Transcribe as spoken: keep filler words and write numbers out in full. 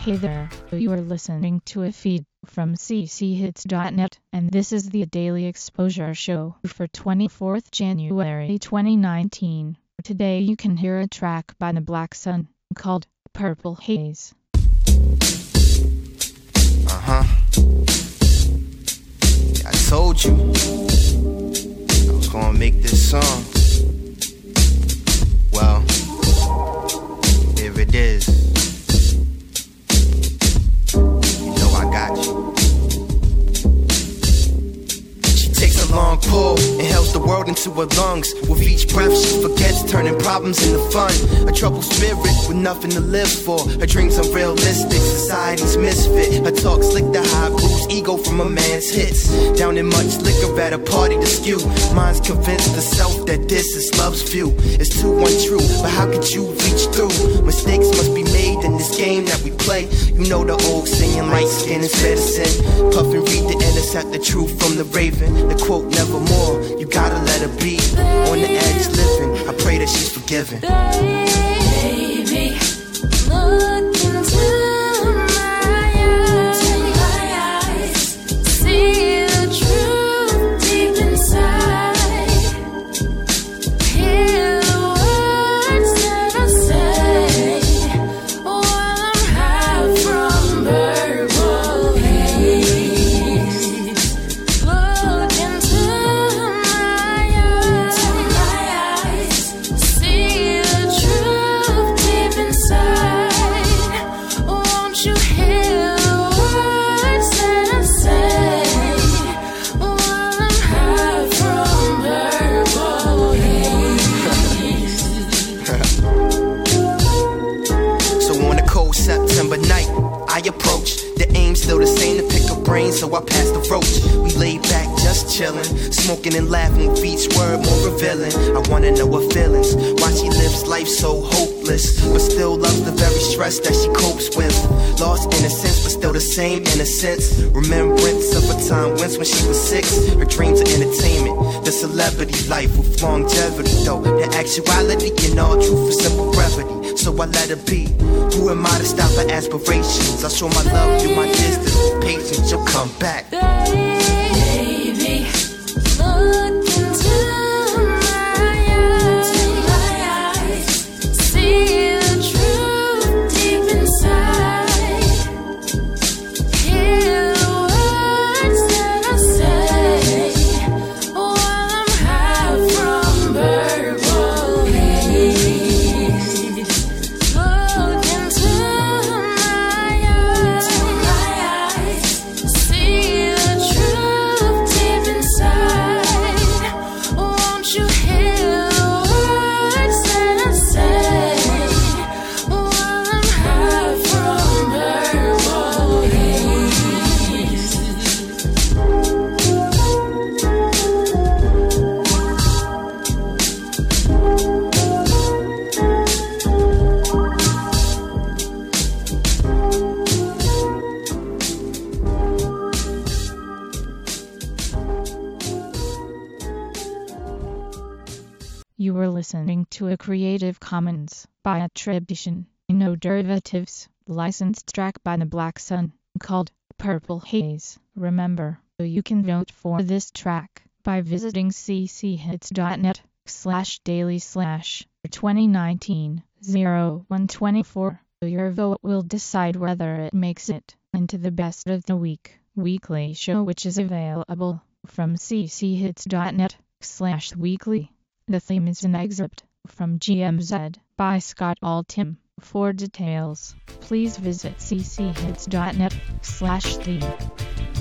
Hey there, you are listening to a feed from c c hits dot net, and this is the Daily Exposure Show for twenty-fourth January twenty nineteen. Today you can hear a track by the Black Sun called Purple Haze. Uh-huh. I told you I was gonna make this song. Well, here it is. You know I got you. She takes a long pull, inhales the world into her lungs. With each breath she forgets, turning problems into fun. A troubled spirit with nothing to live for. Her dreams unrealistic, society's misfit. Her talk slick to high bruise ego from a man's hits. Down in much liquor at a party to skew. Mind's convinced the self that this is love's view. It's too untrue, but how could you reach through? Mistakes must be made in this game that we play. You know the old saying, light skin is medicine. Puff and read the intercept the truth from the raven. The quote, nevermore, you gotta let her be. On the edge living, I pray that she's forgiven. Baby, look into my eyes, see the truth deep inside. Hear the words that I say while I'm high from verbal haze. Look into my eyes, see the truth deep inside. Won't you hear the words that I say while I'm high from verbal haze? So on a cold September night, I approach. The aim still the same, to pick her brain, so I pass the roach. We laid back, just chillin', smoking and laughing with each word more revealing. I wanna know her feelings, why she lives life so hopeless, but still loves the very stress that she copes with. Lost innocence, but still the same innocence. Remembrance of a time once when she was six. Her dreams are entertainment, the celebrity life with longevity, though the actuality in all truth is simple brevity. So I let her be. Who am I to stop her aspirations? I show my love through my distance. With patience, you'll come back. Baby, look into my eyes, see the truth deep inside. Hear the words that I say while I'm high from verbal haze. Look into my eyes, see the truth deep inside. Won't you hear the words that I say while I'm high from verbal haze? You were listening to a Creative Commons by attribution, no derivatives, licensed track by the Black Sun called Purple Haze. Remember, you can vote for this track by visiting c c hits dot net slash daily slash twenty nineteen oh one twenty-four. Your vote will decide whether it makes it into the best of the week weekly show, which is available from c c hits dot net slash weekly. The theme is an excerpt from G M Z by Scott Altham. For details, please visit c c hits dot net slash theme.